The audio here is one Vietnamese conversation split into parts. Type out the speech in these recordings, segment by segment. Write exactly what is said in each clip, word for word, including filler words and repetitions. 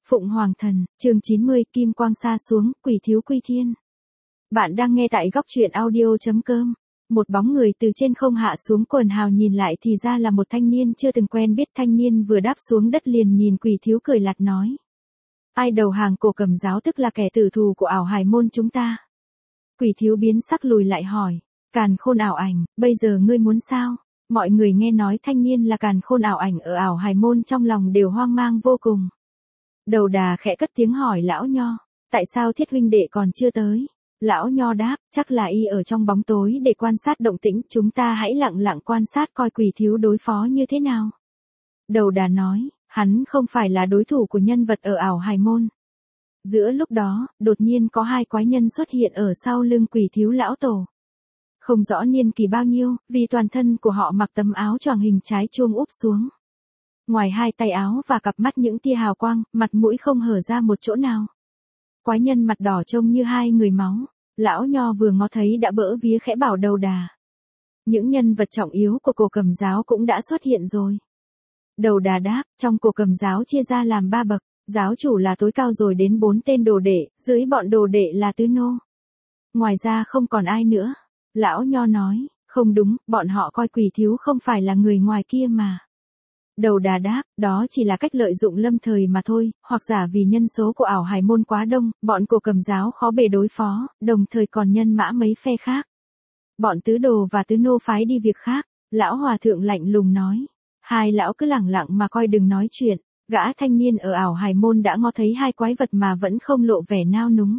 Phụng Hoàng Thần, chương chín mươi, Kim Quang sa xuống, quỷ thiếu quy thiên. Bạn đang nghe tại góc truyện audio.com. Một bóng người từ trên không hạ xuống, quần hào nhìn lại thì ra là một thanh niên chưa từng quen biết. Thanh niên vừa đáp xuống đất liền nhìn quỷ thiếu cười lạt nói: ai đầu hàng Cổ Cầm giáo tức là kẻ tử thù của Ảo Hải môn chúng ta. Quỷ thiếu biến sắc lùi lại hỏi: Càn Khôn Ảo Ảnh, bây giờ ngươi muốn sao? Mọi người nghe nói thanh niên là Càn Khôn Ảo Ảnh ở Ảo Hải môn trong lòng đều hoang mang vô cùng. Đầu đà khẽ cất tiếng hỏi lão Nho: tại sao Thiết huynh đệ còn chưa tới? Lão Nho đáp: chắc là y ở trong bóng tối để quan sát động tĩnh, chúng ta hãy lặng lặng quan sát coi quỷ thiếu đối phó như thế nào. Đầu đà nói: hắn không phải là đối thủ của nhân vật ở Ảo Hải môn. Giữa lúc đó, đột nhiên có hai quái nhân xuất hiện ở sau lưng quỷ thiếu lão tổ. Không rõ niên kỳ bao nhiêu, vì toàn thân của họ mặc tấm áo choàng hình trái chuông úp xuống. Ngoài hai tay áo và cặp mắt những tia hào quang, mặt mũi không hở ra một chỗ nào. Quái nhân mặt đỏ trông như hai người máu. Lão Nho vừa ngó thấy đã bỡ vía khẽ bảo đầu đà: những nhân vật trọng yếu của Cổ Cầm giáo cũng đã xuất hiện rồi. Đầu đà đáp: trong Cổ Cầm giáo chia ra làm ba bậc, giáo chủ là tối cao rồi đến bốn tên đồ đệ, dưới bọn đồ đệ là tứ nô. Ngoài ra không còn ai nữa. Lão Nho nói: không đúng, bọn họ coi quỷ thiếu không phải là người ngoài kia mà. Đầu đà đáp: đó chỉ là cách lợi dụng lâm thời mà thôi, hoặc giả vì nhân số của Ảo Hải môn quá đông, bọn Cổ Cầm giáo khó bề đối phó, đồng thời còn nhân mã mấy phe khác. Bọn tứ đồ và tứ nô phái đi việc khác. Lão hòa thượng lạnh lùng nói. Hai lão cứ lẳng lặng mà coi đừng nói chuyện. Gã thanh niên ở Ảo Hải môn đã ngó thấy hai quái vật mà vẫn không lộ vẻ nao núng.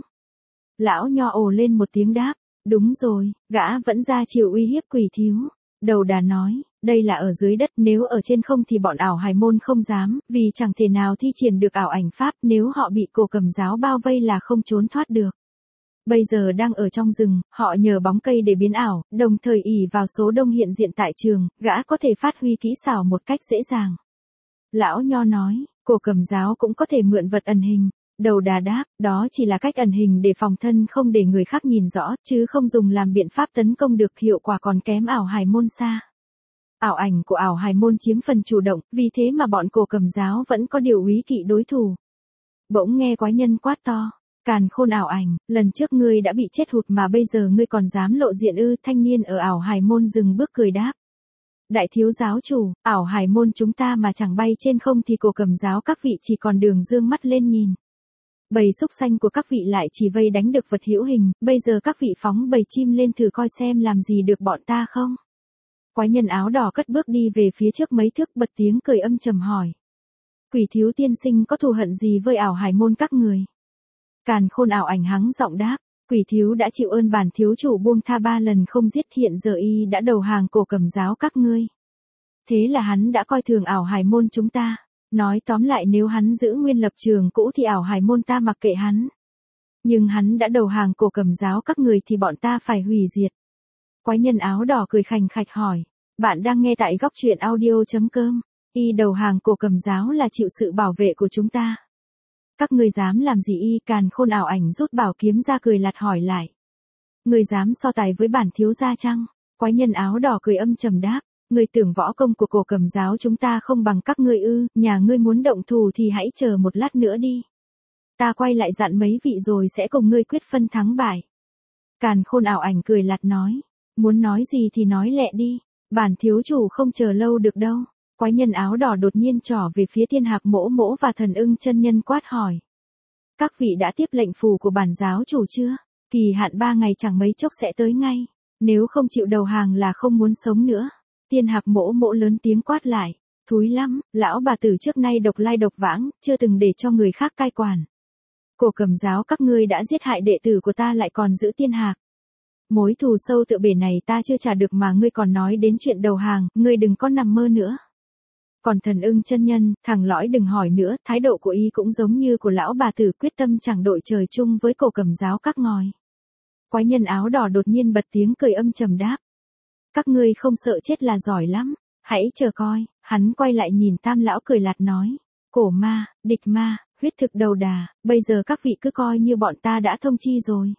Lão Nho ồ lên một tiếng đáp: đúng rồi, gã vẫn ra chiều uy hiếp quỷ thiếu. Đầu đà nói: đây là ở dưới đất, nếu ở trên không thì bọn Ảo Hải môn không dám, vì chẳng thể nào thi triển được ảo ảnh pháp, nếu họ bị Cổ Cầm giáo bao vây là không trốn thoát được. Bây giờ đang ở trong rừng, họ nhờ bóng cây để biến ảo, đồng thời ỷ vào số đông hiện diện tại trường, gã có thể phát huy kỹ xảo một cách dễ dàng. Lão Nho nói: Cổ Cầm giáo cũng có thể mượn vật ẩn hình. Đầu đà đáp: đó chỉ là cách ẩn hình để phòng thân không để người khác nhìn rõ, chứ không dùng làm biện pháp tấn công được, hiệu quả còn kém Ảo Hải môn xa. Ảo ảnh của Ảo Hải môn chiếm phần chủ động, vì thế mà bọn Cổ Cầm giáo vẫn có điều úy kỵ đối thủ. Bỗng nghe quái nhân quát to: Càn Khôn Ảo Ảnh, lần trước ngươi đã bị chết hụt mà bây giờ ngươi còn dám lộ diện ư? Thanh niên ở Ảo Hải môn dừng bước cười đáp: đại thiếu giáo chủ, Ảo Hải môn chúng ta mà chẳng bay trên không thì Cổ Cầm giáo các vị chỉ còn đường dương mắt lên nhìn. Bầy súc sanh của các vị lại chỉ vây đánh được vật hữu hình, bây giờ các vị phóng bầy chim lên thử coi xem làm gì được bọn ta không? Quái nhân áo đỏ cất bước đi về phía trước mấy thước, bật tiếng cười âm trầm hỏi: quỷ thiếu tiên sinh có thù hận gì với Ảo Hải môn các người? Càn Khôn Ảo Ảnh hắng giọng đáp: quỷ thiếu đã chịu ơn bản thiếu chủ buông tha ba lần không giết, hiện giờ y đã đầu hàng Cổ Cầm giáo các ngươi. Thế là hắn đã coi thường Ảo Hải môn chúng ta. Nói tóm lại, nếu hắn giữ nguyên lập trường cũ thì Ảo Hải môn ta mặc kệ hắn. Nhưng hắn đã đầu hàng Cổ Cầm giáo các người thì bọn ta phải hủy diệt. Quái nhân áo đỏ cười khành khạch hỏi: bạn đang nghe tại góc truyện audio.com. Y đầu hàng Cổ Cầm giáo là chịu sự bảo vệ của chúng ta. Các ngươi dám làm gì y? Càn Khôn Ảo Ảnh rút bảo kiếm ra cười lạt hỏi lại: ngươi dám so tài với bản thiếu gia chăng? Quái nhân áo đỏ cười âm trầm đáp: ngươi tưởng võ công của Cổ Cầm giáo chúng ta không bằng các ngươi ư? Nhà ngươi muốn động thủ thì hãy chờ một lát nữa đi. Ta quay lại dặn mấy vị rồi sẽ cùng ngươi quyết phân thắng bại. Càn Khôn Ảo Ảnh cười lạt nói: muốn nói gì thì nói lẹ đi, bản thiếu chủ không chờ lâu được đâu. Quái nhân áo đỏ đột nhiên trỏ về phía Thiên Hạc Mỗ Mỗ và Thần Ưng chân nhân quát hỏi: các vị đã tiếp lệnh phù của bản giáo chủ chưa? Kỳ hạn ba ngày chẳng mấy chốc sẽ tới ngay. Nếu không chịu đầu hàng là không muốn sống nữa. Thiên Hạc Mỗ Mỗ lớn tiếng quát lại: thúi lắm, lão bà tử trước nay độc lai độc vãng, chưa từng để cho người khác cai quản. Cổ Cầm giáo các ngươi đã giết hại đệ tử của ta lại còn giữ Thiên Hạc. Mối thù sâu tựa bể này ta chưa trả được mà ngươi còn nói đến chuyện đầu hàng, ngươi đừng có nằm mơ nữa. Còn Thần Ưng chân nhân, thằng lõi đừng hỏi nữa, thái độ của y cũng giống như của lão bà tử, quyết tâm chẳng đội trời chung với Cổ Cầm giáo các ngòi. Quái nhân áo đỏ đột nhiên bật tiếng cười âm trầm đáp: các ngươi không sợ chết là giỏi lắm, hãy chờ coi. Hắn quay lại nhìn Tam lão cười lạt nói: Cổ ma, địch ma, huyết thực đầu đà, bây giờ các vị cứ coi như bọn ta đã thông chi rồi.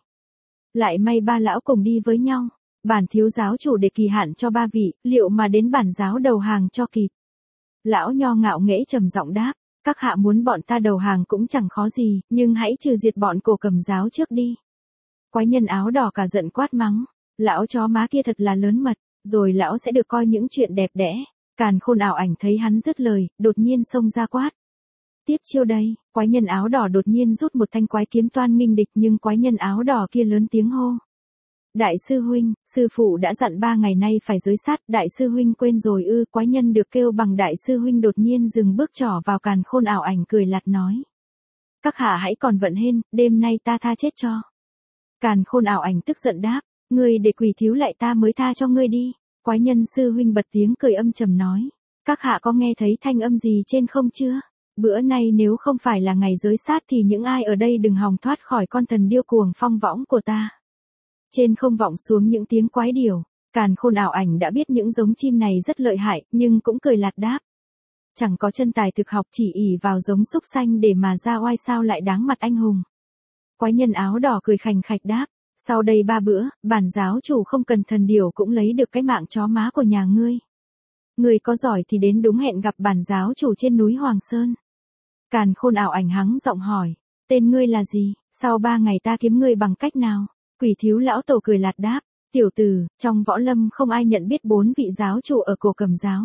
Lại may ba lão cùng đi với nhau. Bản thiếu giáo chủ để kỳ hạn cho ba vị, liệu mà đến bản giáo đầu hàng cho kịp. Lão Nho ngạo nghễ trầm giọng đáp: Các hạ muốn bọn ta đầu hàng cũng chẳng khó gì, nhưng hãy trừ diệt bọn Cổ Cầm giáo trước đi. Quái nhân áo đỏ cả giận quát mắng, lão chó má kia thật là lớn mật, rồi lão sẽ được coi những chuyện đẹp đẽ. Càn Khôn ảo ảnh thấy hắn dứt lời, đột nhiên xông ra quát. Tiếp chiêu đây, quái nhân áo đỏ đột nhiên rút một thanh quái kiếm toan nghênh địch, nhưng quái nhân áo đỏ kia lớn tiếng hô. Đại sư huynh, sư phụ đã dặn ba ngày nay phải giới sát, đại sư huynh quên rồi ư? Quái nhân được kêu bằng đại sư huynh đột nhiên dừng bước trỏ vào Càn Khôn ảo ảnh cười lạt nói. Các hạ hãy còn vận hên, đêm nay ta tha chết cho. Càn Khôn ảo ảnh tức giận đáp, ngươi để quỷ thiếu lại ta mới tha cho ngươi đi. Quái nhân sư huynh bật tiếng cười âm trầm nói, các hạ có nghe thấy thanh âm gì trên không chưa? Bữa nay nếu không phải là ngày giới sát thì những ai ở đây đừng hòng thoát khỏi con thần điêu cuồng phong võng của ta. Trên không vọng xuống những tiếng quái điểu, Càn Khôn ảo ảnh đã biết những giống chim này rất lợi hại, nhưng cũng cười lạt đáp. Chẳng có chân tài thực học, chỉ ỷ vào giống súc sanh để mà ra oai sao lại đáng mặt anh hùng. Quái nhân áo đỏ cười khành khạch đáp, sau đây ba bữa, bản giáo chủ không cần thần điểu cũng lấy được cái mạng chó má của nhà ngươi. Ngươi có giỏi thì đến đúng hẹn gặp bản giáo chủ trên núi Hoàng Sơn. Càn Khôn ảo ảnh hắng giọng hỏi, tên ngươi là gì, sau ba ngày ta kiếm ngươi bằng cách nào? Quỷ thiếu lão tổ cười lạt đáp, tiểu tử, trong võ lâm không ai nhận biết bốn vị giáo chủ ở Cổ Cầm giáo.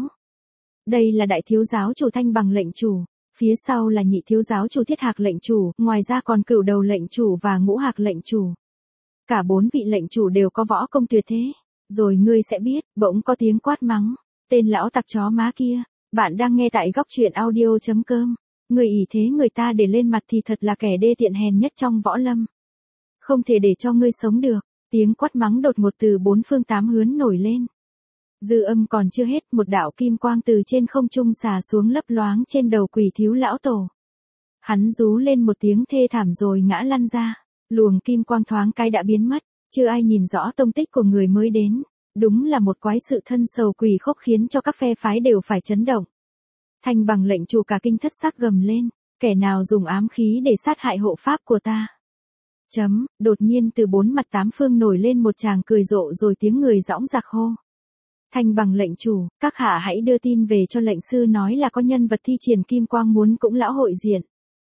Đây là đại thiếu giáo chủ Thanh Bằng lệnh chủ, phía sau là nhị thiếu giáo chủ Thiết Hạc lệnh chủ, ngoài ra còn Cửu Đầu lệnh chủ và Ngũ Hạc lệnh chủ. Cả bốn vị lệnh chủ đều có võ công tuyệt thế, rồi ngươi sẽ biết. Bỗng có tiếng quát mắng, tên lão tặc chó má kia, bạn đang nghe tại góc truyện audio chấm com. Người ỷ thế người ta để lên mặt thì thật là kẻ đê tiện hèn nhất trong võ lâm. Không thể để cho ngươi sống được. Tiếng quát mắng đột ngột từ bốn phương tám hướng nổi lên. Dư âm còn chưa hết, một đạo kim quang từ trên không trung xả xuống lấp loáng trên đầu quỷ thiếu lão tổ. Hắn rú lên một tiếng thê thảm rồi ngã lăn ra. Luồng kim quang thoáng cái đã biến mất, chưa ai nhìn rõ tông tích của người mới đến. Đúng là một quái sự thân sầu quỷ khốc khiến cho các phe phái đều phải chấn động. Thanh Bằng lệnh chủ cả kinh thất sắc gầm lên, kẻ nào dùng ám khí để sát hại hộ pháp của ta? Chấm, đột nhiên từ bốn mặt tám phương nổi lên một tràng cười rộ rồi tiếng người dõng dạc hô. Thanh Bằng lệnh chủ, các hạ hãy đưa tin về cho lệnh sư nói là có nhân vật thi triển kim quang muốn cũng lão hội diện.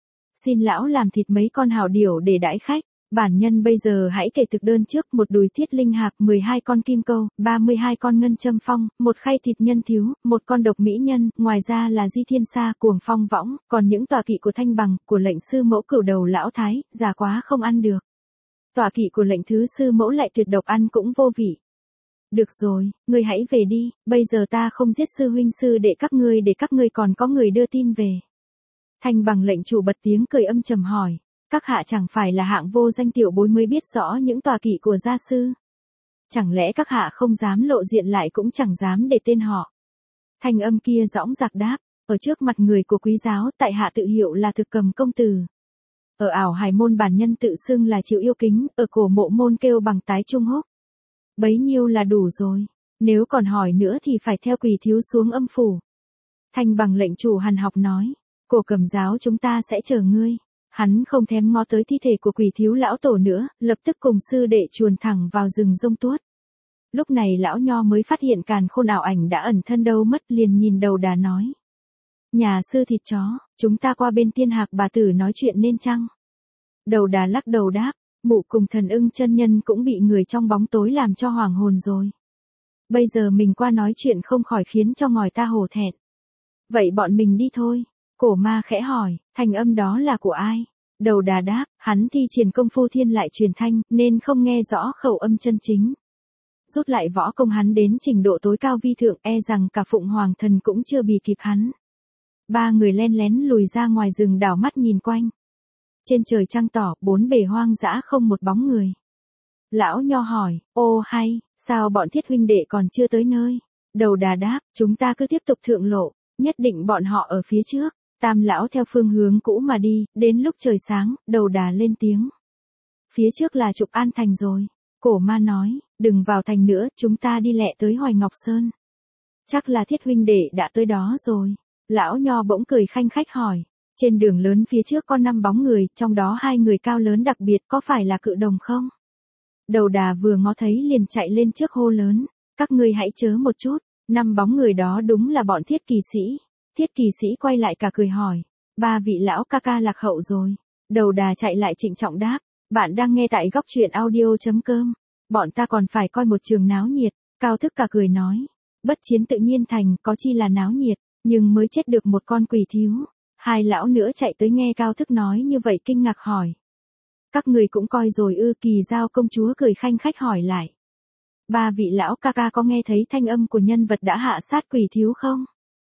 Xin lão làm thịt mấy con hào điểu để đãi khách. Bản nhân bây giờ hãy kể thực đơn trước, một đùi thiết linh hạc, mười hai con kim câu, ba mươi hai con ngân châm phong, một khay thịt nhân thiếu, một con độc mỹ nhân, ngoài ra là di thiên sa, cuồng phong võng, còn những tọa kỵ của Thanh Bằng, của lệnh sư mẫu Cửu Đầu lão thái, già quá không ăn được. Tọa kỵ của lệnh thứ sư mẫu lại tuyệt độc, ăn cũng vô vị. Được rồi, ngươi hãy về đi, bây giờ ta không giết sư huynh sư đệ các ngươi để các ngươi còn có người đưa tin về. Thanh Bằng lệnh chủ bật tiếng cười âm trầm hỏi. Các hạ chẳng phải là hạng vô danh tiểu bối mới biết rõ những tọa kỵ của gia sư? Chẳng lẽ các hạ không dám lộ diện lại cũng chẳng dám để tên họ? Thanh âm kia dõng dạc đáp, ở trước mặt người của quý giáo, tại hạ tự hiệu là Thực Cầm công tử. Ở ảo hải môn bản nhân tự xưng là chịu yêu kính, ở cổ mộ môn kêu bằng tái trung húc. Bấy nhiêu là đủ rồi, nếu còn hỏi nữa thì phải theo quỷ thiếu xuống âm phủ. Thanh Bằng lệnh chủ hằn học nói, Cổ Cầm giáo chúng ta sẽ chờ ngươi. Hắn không thèm ngó tới thi thể của quỷ thiếu lão tổ nữa, lập tức cùng sư đệ chuồn thẳng vào rừng rông tuốt. Lúc này lão nho mới phát hiện Càn Khôn ảo ảnh đã ẩn thân đâu mất, liền nhìn Đầu Đà nói. Nhà sư thịt chó, chúng ta qua bên Tiên Hạc bà tử nói chuyện nên chăng? Đầu Đà lắc đầu đáp, mụ cùng Thần Ưng chân nhân cũng bị người trong bóng tối làm cho hoảng hồn rồi. Bây giờ mình qua nói chuyện không khỏi khiến cho ngòi ta hổ thẹn. Vậy bọn mình đi thôi. Cổ ma khẽ hỏi, thanh âm đó là của ai? Đầu Đà đáp, hắn thi triển công phu thiên lại truyền thanh, nên không nghe rõ khẩu âm chân chính. Rút lại võ công hắn đến trình độ tối cao vi thượng, e rằng cả Phụng Hoàng Thần cũng chưa bì kịp hắn. Ba người len lén lùi ra ngoài rừng đảo mắt nhìn quanh. Trên trời trăng tỏ, bốn bề hoang dã không một bóng người. Lão nho hỏi, ô hay, sao bọn Thiết huynh đệ còn chưa tới nơi? Đầu Đà đáp, chúng ta cứ tiếp tục thượng lộ, nhất định bọn họ ở phía trước. Tam lão theo phương hướng cũ mà đi, đến lúc trời sáng, Đầu Đà lên tiếng. Phía trước là Trục An Thành rồi. Cổ ma nói, đừng vào thành nữa, chúng ta đi lẹ tới Hoài Ngọc Sơn. Chắc là Thiết huynh đệ đã tới đó rồi. Lão nho bỗng cười khanh khách hỏi, trên đường lớn phía trước có năm bóng người, trong đó hai người cao lớn đặc biệt, có phải là Cự Đồng không? Đầu Đà vừa ngó thấy liền chạy lên trước hô lớn, các ngươi hãy chớ một chút, năm bóng người đó đúng là bọn Thiết kỳ sĩ. Thiết kỳ sĩ quay lại cả cười hỏi, Ba vị lão ca ca lạc hậu rồi. Đầu đà chạy lại trịnh trọng đáp. Bạn đang nghe tại góc truyện audio.com. Bọn ta còn phải coi một trường náo nhiệt. Cao Thức cả cười nói. Bất chiến tự nhiên thành, có chi là náo nhiệt, nhưng mới chết được một con quỷ thiếu. Hai lão nữa chạy tới nghe Cao Thức nói như vậy kinh ngạc hỏi. Các người cũng coi rồi ư? Kỳ Giao công chúa cười khanh khách hỏi lại. Ba vị lão ca ca có nghe thấy thanh âm của nhân vật đã hạ sát quỷ thiếu không?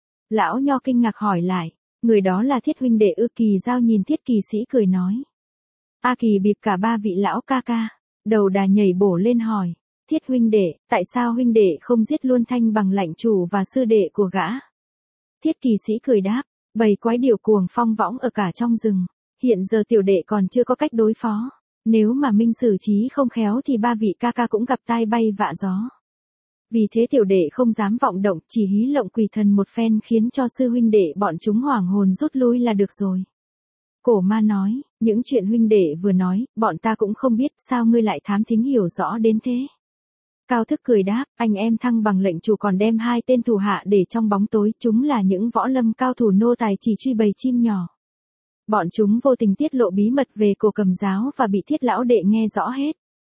Lão Nho kinh ngạc hỏi lại. Người đó là Thiết huynh đệ ư? Kỳ Giao nhìn Thiết Kỳ Sĩ cười nói. A Kỳ bịp cả ba vị lão ca ca. Đầu đà nhảy bổ lên hỏi. Thiết huynh đệ, tại sao huynh đệ không giết luôn Thanh Bằng lãnh chủ và sư đệ của gã? Thiết Kỳ Sĩ cười đáp. Bầy quái điểu cuồng phong võng ở cả trong rừng. Hiện giờ tiểu đệ còn chưa có cách đối phó. Nếu mà minh xử trí không khéo thì ba vị ca ca cũng gặp tai bay vạ gió. Vì thế tiểu đệ không dám vọng động, chỉ hí lộng quỷ thần một phen khiến cho sư huynh đệ bọn chúng hoảng hồn rút lui là được rồi. Cổ ma nói, những chuyện huynh đệ vừa nói, bọn ta cũng không biết, sao ngươi lại thám thính hiểu rõ đến thế? Cao Thức cười đáp, anh em Thăng Bằng lệnh chủ còn đem hai tên thủ hạ để trong bóng tối, chúng là những võ lâm cao thủ nô tài chỉ truy bầy chim nhỏ. Bọn chúng vô tình tiết lộ bí mật về Cổ Cầm giáo và bị Thiết lão đệ nghe rõ hết.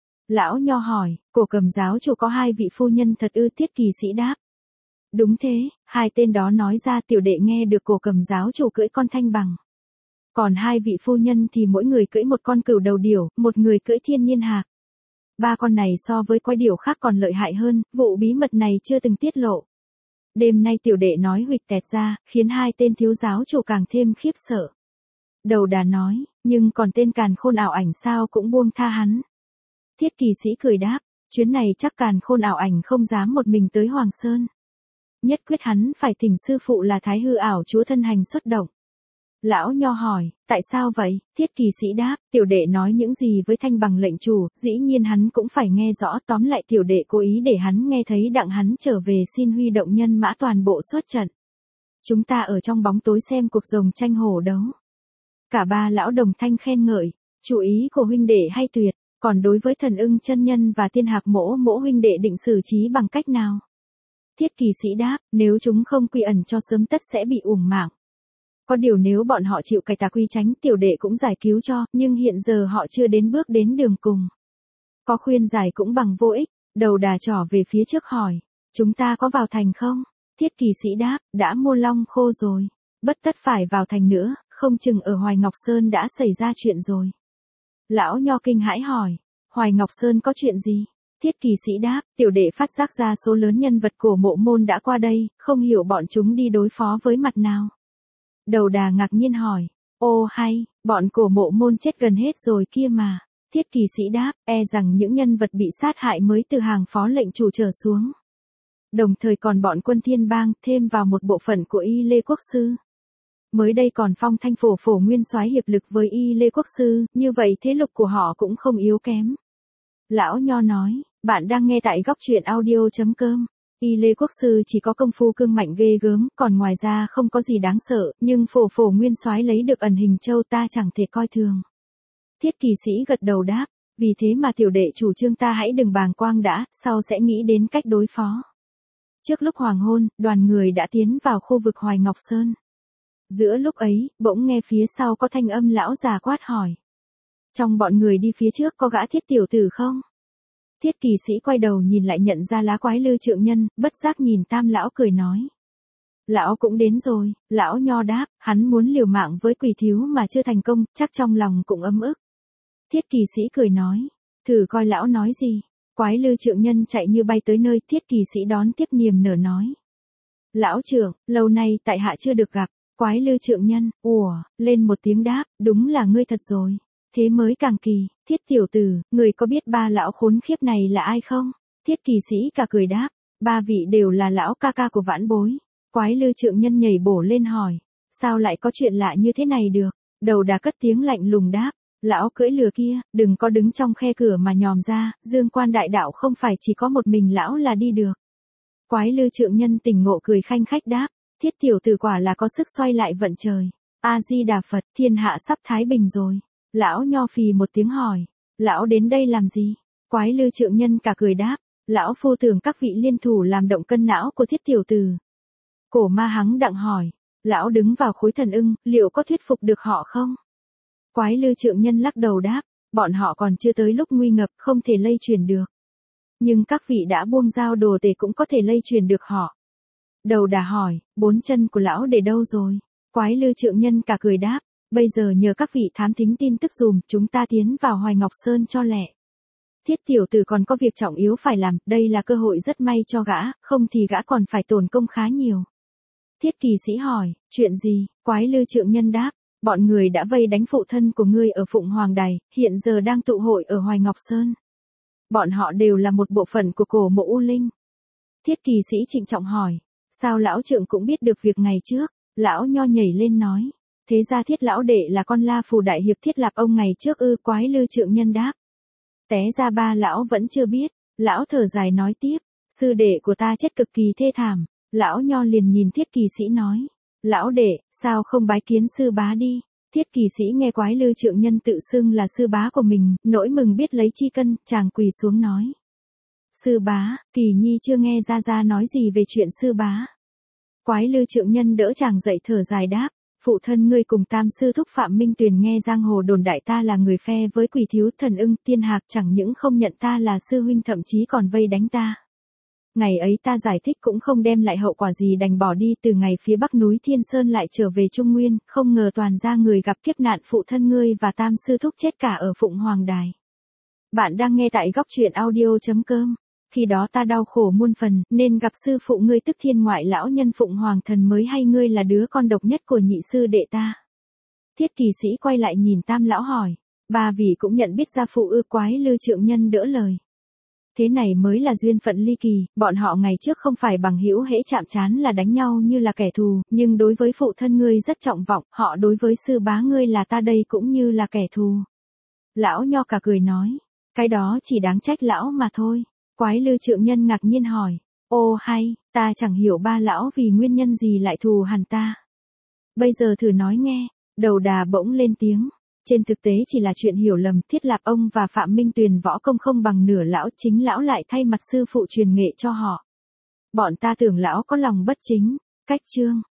Lão Nho hỏi, Cổ Cầm giáo chủ có hai vị phu nhân thật ư? Thiết Kỳ Sĩ đáp. Đúng thế, hai tên đó nói ra tiểu đệ nghe được Cổ Cầm giáo chủ cưỡi con Thanh Bằng. Còn hai vị phu nhân thì mỗi người cưỡi một con cừu đầu điểu, một người cưỡi thiên niên hạc. Ba con này so với quái điểu khác còn lợi hại hơn, vụ bí mật này chưa từng tiết lộ. Đêm nay tiểu đệ nói huỵch tẹt ra, khiến hai tên thiếu giáo chủ càng thêm khiếp sợ. Đầu đà nói, nhưng còn tên Càn Khôn ảo ảnh sao cũng buông tha hắn. Thiết Kỳ Sĩ cười đáp, chuyến này chắc Càn Khôn ảo ảnh không dám một mình tới Hoàng Sơn. Nhất quyết hắn phải thỉnh sư phụ là Thái Hư ảo chúa thân hành xuất động. Lão Nho hỏi, tại sao vậy? Thiết Kỳ Sĩ đáp, tiểu đệ nói những gì với Thanh Bằng lệnh chủ, dĩ nhiên hắn cũng phải nghe rõ, tóm lại tiểu đệ cố ý để hắn nghe thấy đặng hắn trở về xin huy động nhân mã toàn bộ xuất trận. Chúng ta ở trong bóng tối xem cuộc rồng tranh hổ đấu. Cả ba lão đồng thanh khen ngợi, chủ ý của huynh đệ hay tuyệt, còn đối với Thần Ưng chân nhân và Thiên Hạc mỗ mỗ huynh đệ định xử trí bằng cách nào? Thiết Kỳ Sĩ đáp, nếu chúng không quy ẩn cho sớm tất sẽ bị uổng mạng. Có điều nếu bọn họ chịu cải tà quy tránh tiểu đệ cũng giải cứu cho, nhưng hiện giờ họ chưa đến bước đến đường cùng. Có khuyên giải cũng bằng vô ích, đầu đà trỏ về phía trước hỏi, chúng ta có vào thành không? Thiết Kỳ Sĩ đáp, đã mua long khô rồi, bất tất phải vào thành nữa, không chừng ở Hoài Ngọc Sơn đã xảy ra chuyện rồi. Lão Nho kinh hãi hỏi, Hoài Ngọc Sơn có chuyện gì? Thiết Kỳ Sĩ đáp, tiểu đệ phát giác ra số lớn nhân vật của mộ môn đã qua đây, không hiểu bọn chúng đi đối phó với mặt nào. Đầu đà ngạc nhiên hỏi, ô hay, bọn cổ mộ môn chết gần hết rồi kia mà. Thiết Kỳ Sĩ đáp, e rằng những nhân vật bị sát hại mới từ hàng phó lệnh chủ trở xuống. Đồng thời còn bọn quân Thiên Bang, thêm vào một bộ phận của Y Lê Quốc Sư. Mới đây còn phong thanh phổ phổ nguyên soái hiệp lực với Y Lê Quốc Sư, như vậy thế lực của họ cũng không yếu kém. Lão Nho nói, bạn đang nghe tại góc truyện audio.com. Y Lê Quốc Sư chỉ có công phu cương mạnh ghê gớm, còn ngoài ra không có gì đáng sợ, nhưng phổ phổ nguyên soái lấy được ẩn hình châu ta chẳng thể coi thường. Thiết Kỳ Sĩ gật đầu đáp, vì thế mà tiểu đệ chủ trương ta hãy đừng bàng quang đã, sau sẽ nghĩ đến cách đối phó. Trước lúc hoàng hôn, đoàn người đã tiến vào khu vực Hoài Ngọc Sơn. Giữa lúc ấy, bỗng nghe phía sau có thanh âm lão già quát hỏi. Trong bọn người đi phía trước có gã Thiết tiểu tử không? Thiết Kỳ Sĩ quay đầu nhìn lại nhận ra lá quái Lư Trượng Nhân, bất giác nhìn Tam lão cười nói. Lão cũng đến rồi, lão Nho đáp, hắn muốn liều mạng với quỷ thiếu mà chưa thành công, chắc trong lòng cũng ấm ức. Thiết Kỳ Sĩ cười nói, thử coi lão nói gì. Quái Lư Trượng Nhân chạy như bay tới nơi, Thiết Kỳ Sĩ đón tiếp niềm nở nói. Lão trưởng, lâu nay tại hạ chưa được gặp. Quái Lư Trượng Nhân, ủa, lên một tiếng đáp, đúng là ngươi thật rồi. Thế mới càng kỳ, Thiết tiểu tử, người có biết ba lão khốn khiếp này là ai không? Thiết Kỳ Sĩ cả cười đáp, ba vị đều là lão ca ca của vãn bối. Quái Lư Trượng Nhân nhảy bổ lên hỏi, sao lại có chuyện lạ như thế này được? Đầu đà cất tiếng lạnh lùng đáp, lão cưỡi lừa kia, đừng có đứng trong khe cửa mà nhòm ra, Dương Quan đại đạo không phải chỉ có một mình lão là đi được. Quái Lư Trượng Nhân tỉnh ngộ cười khanh khách đáp, Thiết tiểu tử quả là có sức xoay lại vận trời. A Di Đà Phật, thiên hạ sắp thái bình rồi. Lão Nho phì một tiếng hỏi, lão đến đây làm gì? Quái Lư Trượng Nhân cả cười đáp, lão phu tưởng các vị liên thủ làm động cân não của Thiết tiểu tử. Cổ ma hắng đặng hỏi, Lão đứng vào khối thần ưng, liệu có thuyết phục được họ không? Quái Lư Trượng Nhân lắc đầu đáp, bọn họ còn chưa tới lúc nguy ngập, không thể lây truyền được. Nhưng các vị đã buông dao đồ tể cũng có thể lây truyền được họ. Đầu đà hỏi, bốn chân của lão để đâu rồi? Quái Lư Trượng Nhân cả cười đáp, bây giờ nhờ các vị thám thính tin tức dùm, chúng ta tiến vào Hoài Ngọc Sơn cho lẹ. Thiết tiểu tử còn có việc trọng yếu phải làm, đây là cơ hội rất may cho gã, không thì gã còn phải tổn công khá nhiều. Thiết kỳ sĩ hỏi, chuyện gì? Quái Lư Trượng Nhân đáp, bọn người đã vây đánh phụ thân của ngươi ở Phụng Hoàng Đài, hiện giờ đang tụ hội ở Hoài Ngọc Sơn. Bọn họ đều là một bộ phận của cổ mộ U Linh. Thiết kỳ sĩ trịnh trọng hỏi, sao lão trượng cũng biết được việc ngày trước? Lão nho nhảy lên nói, thế ra Thiết lão đệ là con La Phù đại hiệp Thiết Lạp ông ngày trước ư? Quái Lư Trượng Nhân đáp, té ra ba lão vẫn chưa biết. Lão thở dài nói tiếp, sư đệ của ta chết cực kỳ thê thảm. Lão nho liền nhìn Thiết kỳ sĩ nói, lão đệ, sao không bái kiến sư bá đi? Thiết kỳ sĩ nghe Quái Lư Trượng Nhân tự xưng là sư bá của mình, nỗi mừng biết lấy chi cân, chàng quỳ xuống nói, sư bá, Kỳ nhi chưa nghe ra ra nói gì về chuyện sư bá. Quái Lư Trượng Nhân đỡ chàng dậy thở dài đáp, phụ thân ngươi cùng tam sư thúc Phạm Minh Tuyền nghe giang hồ đồn đại ta là người phe với Quỷ Thiếu Thần Ưng, Tiên Hạc chẳng những không nhận ta là sư huynh thậm chí còn vây đánh ta. Ngày ấy ta giải thích cũng không đem lại hậu quả gì, đành bỏ đi. Từ ngày phía bắc núi Thiên Sơn lại trở về Trung Nguyên, không ngờ toàn ra người gặp kiếp nạn, phụ thân ngươi và tam sư thúc chết cả ở Phụng Hoàng Đài. Bạn đang nghe tại góc truyện audio chấm com. Khi đó ta đau khổ muôn phần, nên gặp sư phụ ngươi tức thiên ngoại lão nhân Phụng Hoàng Thần mới hay ngươi là đứa con độc nhất của nhị sư đệ ta. Thiết kỳ sĩ quay lại nhìn tam lão hỏi, ba vị cũng nhận biết gia phụ ư? Quái Lư Trượng Nhân đỡ lời, thế này mới là duyên phận ly kỳ, bọn họ ngày trước không phải bằng hữu, hễ chạm trán là đánh nhau như là kẻ thù, nhưng đối với phụ thân ngươi rất trọng vọng, họ đối với sư bá ngươi là ta đây cũng như là kẻ thù. Lão nho cả cười nói, cái đó chỉ đáng trách lão mà thôi. Quái Lư Trượng Nhân ngạc nhiên hỏi, ô hay, ta chẳng hiểu ba lão vì nguyên nhân gì lại thù hằn ta. Bây giờ thử nói nghe. Đầu đà bỗng lên tiếng, trên thực tế chỉ là chuyện hiểu lầm, Thiết Lạp ông và Phạm Minh Tuyền võ công không bằng nửa lão, chính lão lại thay mặt sư phụ truyền nghệ cho họ. Bọn ta tưởng lão có lòng bất chính. Cách chương